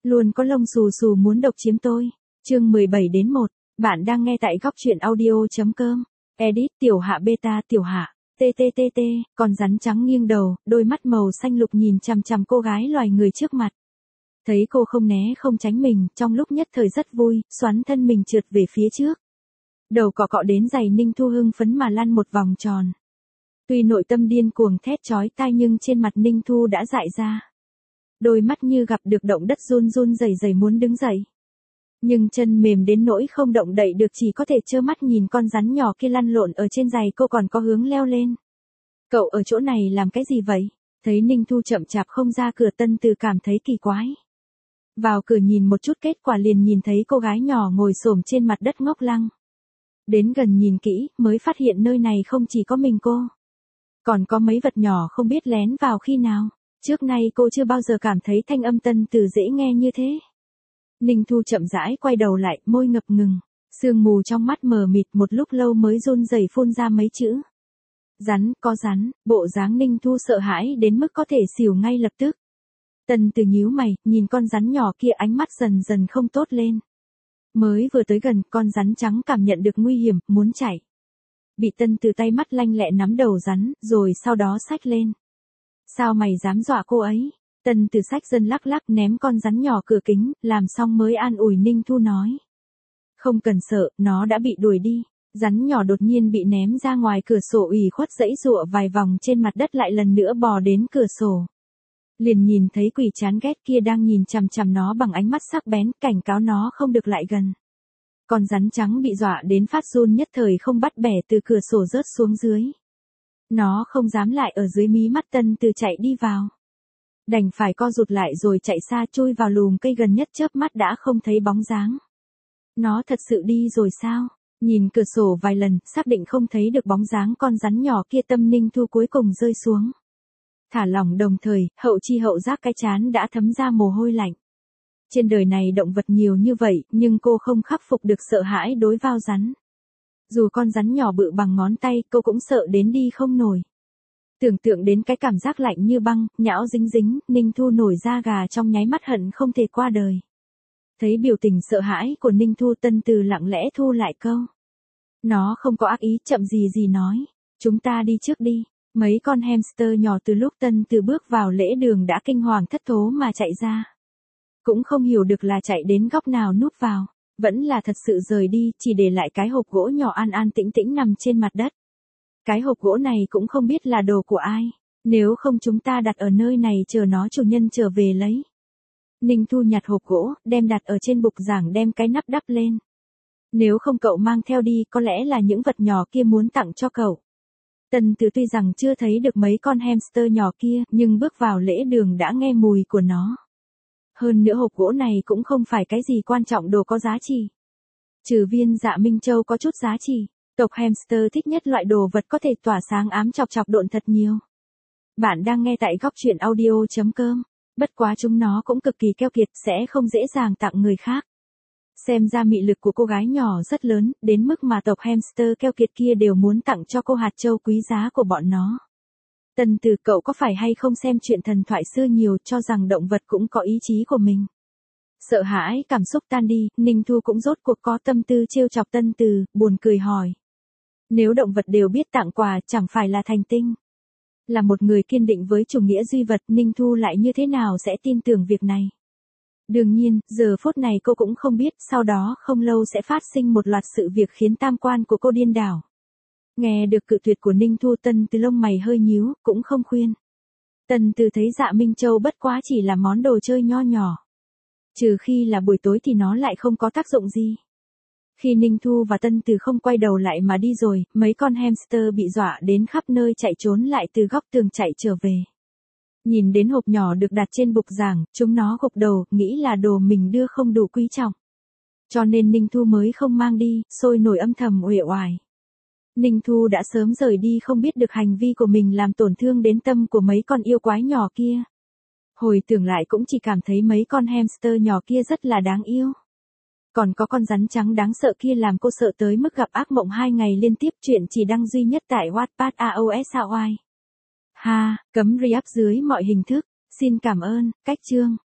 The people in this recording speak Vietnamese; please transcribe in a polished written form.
Luôn có lông xù xù muốn độc chiếm tôi. Chương 17-1. Bạn đang nghe tại góc truyện audio.com. Edit tiểu hạ beta tiểu hạ. TTTT, con rắn trắng nghiêng đầu, đôi mắt màu xanh lục nhìn chằm chằm cô gái loài người trước mặt. Thấy cô không né không tránh mình, trong lúc nhất thời rất vui, xoắn thân mình trượt về phía trước. Đầu cọ cọ đến giày Ninh Thu hưng phấn mà lăn một vòng tròn. Tuy nội tâm điên cuồng thét chói tai nhưng trên mặt Ninh Thu đã dại ra. Đôi mắt như gặp được động đất run run rẩy rẩy muốn đứng dậy. Nhưng chân mềm đến nỗi không động đậy được, chỉ có thể trơ mắt nhìn con rắn nhỏ kia lăn lộn ở trên giày cô còn có hướng leo lên. Cậu ở chỗ này làm cái gì vậy? Thấy Ninh Thu chậm chạp không ra cửa, Tân Từ cảm thấy kỳ quái. Vào cửa nhìn một chút, kết quả liền nhìn thấy cô gái nhỏ ngồi xổm trên mặt đất ngốc lăng. Đến gần nhìn kỹ, mới phát hiện nơi này không chỉ có mình cô. Còn có mấy vật nhỏ không biết lén vào khi nào. Trước nay cô chưa bao giờ cảm thấy thanh âm Tân Từ dễ nghe như thế. Ninh Thu chậm rãi quay đầu lại, môi ngập ngừng. Sương mù trong mắt mờ mịt, một lúc lâu mới run rẩy phun ra mấy chữ. Rắn, có rắn. Bộ dáng Ninh Thu sợ hãi đến mức có thể xỉu ngay lập tức. Tân Từ nhíu mày, nhìn con rắn nhỏ kia, ánh mắt dần dần không tốt lên. Mới vừa tới gần, con rắn trắng cảm nhận được nguy hiểm, muốn chạy. Bị Tân Từ tay mắt lanh lẹ nắm đầu rắn, rồi sau đó xách lên. Sao mày dám dọa cô ấy? Tân Từ xách dân lắc lắc ném con rắn nhỏ cửa kính, làm xong mới an ủi Ninh Thu nói. Không cần sợ, nó đã bị đuổi đi. Rắn nhỏ đột nhiên bị ném ra ngoài cửa sổ, ủy khuất giãy giụa vài vòng trên mặt đất, lại lần nữa bò đến cửa sổ. Liền nhìn thấy quỷ chán ghét kia đang nhìn chằm chằm nó bằng ánh mắt sắc bén, cảnh cáo nó không được lại gần. Con rắn trắng bị dọa đến phát run, nhất thời không bắt bẻ từ cửa sổ rớt xuống dưới. Nó không dám lại ở dưới mí mắt Tân Từ chạy đi vào. Đành phải co rụt lại rồi chạy xa, chui vào lùm cây gần nhất, chớp mắt đã không thấy bóng dáng. Nó thật sự đi rồi sao? Nhìn cửa sổ vài lần, xác định không thấy được bóng dáng con rắn nhỏ kia, tâm Ninh Thu cuối cùng rơi xuống. Thả lỏng, đồng thời, hậu chi hậu giác cái trán đã thấm ra mồ hôi lạnh. Trên đời này động vật nhiều như vậy, nhưng cô không khắc phục được sợ hãi đối vào rắn. Dù con rắn nhỏ bự bằng ngón tay, cô cũng sợ đến đi không nổi. Tưởng tượng đến cái cảm giác lạnh như băng, nhão dính dính, Ninh Thu nổi da gà, trong nháy mắt hận không thể qua đời. Thấy biểu tình sợ hãi của Ninh Thu, Tân Từ lặng lẽ thu lại câu. Nó không có ác ý, chậm gì gì nói. Chúng ta đi trước đi. Mấy con hamster nhỏ từ lúc Tân Từ bước vào lễ đường đã kinh hoàng thất thố mà chạy ra. Cũng không hiểu được là chạy đến góc nào núp vào. Vẫn là thật sự rời đi, chỉ để lại cái hộp gỗ nhỏ an an tĩnh tĩnh nằm trên mặt đất. Cái hộp gỗ này cũng không biết là đồ của ai. Nếu không chúng ta đặt ở nơi này chờ nó chủ nhân trở về lấy. Ninh Thu nhặt hộp gỗ, đem đặt ở trên bục giảng, đem cái nắp đắp lên. Nếu không cậu mang theo đi, có lẽ là những vật nhỏ kia muốn tặng cho cậu. Tân Từ tuy rằng chưa thấy được mấy con hamster nhỏ kia, nhưng bước vào lễ đường đã nghe mùi của nó. Hơn nữa hộp gỗ này cũng không phải cái gì quan trọng, đồ có giá trị. Trừ viên Dạ Minh Châu có chút giá trị, tộc hamster thích nhất loại đồ vật có thể tỏa sáng ám chọc chọc độn thật nhiều. Bạn đang nghe tại góc truyện audio.com. Bất quá chúng nó cũng cực kỳ keo kiệt, sẽ không dễ dàng tặng người khác. Xem ra mị lực của cô gái nhỏ rất lớn, đến mức mà tộc hamster keo kiệt kia đều muốn tặng cho cô hạt châu quý giá của bọn nó. Tân Từ, cậu có phải hay không xem chuyện thần thoại xưa nhiều, cho rằng động vật cũng có ý chí của mình? Sợ hãi cảm xúc tan đi, Ninh Thu cũng rốt cuộc có tâm tư trêu chọc Tân Từ, buồn cười hỏi. Nếu động vật đều biết tặng quà, chẳng phải là thành tinh? Là một người kiên định với chủ nghĩa duy vật, Ninh Thu lại như thế nào sẽ tin tưởng việc này? Đương nhiên, giờ phút này cô cũng không biết, sau đó không lâu sẽ phát sinh một loạt sự việc khiến tam quan của cô điên đảo. Nghe được cự tuyệt của Ninh Thu, Tân Từ lông mày hơi nhíu, cũng không khuyên. Tân Từ thấy Dạ Minh Châu bất quá chỉ là món đồ chơi nho nhỏ. Trừ khi là buổi tối thì nó lại không có tác dụng gì. Khi Ninh Thu và Tân Từ không quay đầu lại mà đi rồi, mấy con hamster bị dọa đến khắp nơi chạy trốn lại từ góc tường chạy trở về. Nhìn đến hộp nhỏ được đặt trên bục giảng, chúng nó gục đầu, nghĩ là đồ mình đưa không đủ quý trọng. Cho nên Ninh Thu mới không mang đi, sôi nổi âm thầm uể oải. Ninh Thu đã sớm rời đi, không biết được hành vi của mình làm tổn thương đến tâm của mấy con yêu quái nhỏ kia. Hồi tưởng lại cũng chỉ cảm thấy mấy con hamster nhỏ kia rất là đáng yêu. Còn có con rắn trắng đáng sợ kia làm cô sợ tới mức gặp ác mộng 2 ngày liên tiếp, chuyện chỉ đăng duy nhất tại Wattpad AOSAY. Ha, cấm re-up dưới mọi hình thức. Xin cảm ơn, cách chương.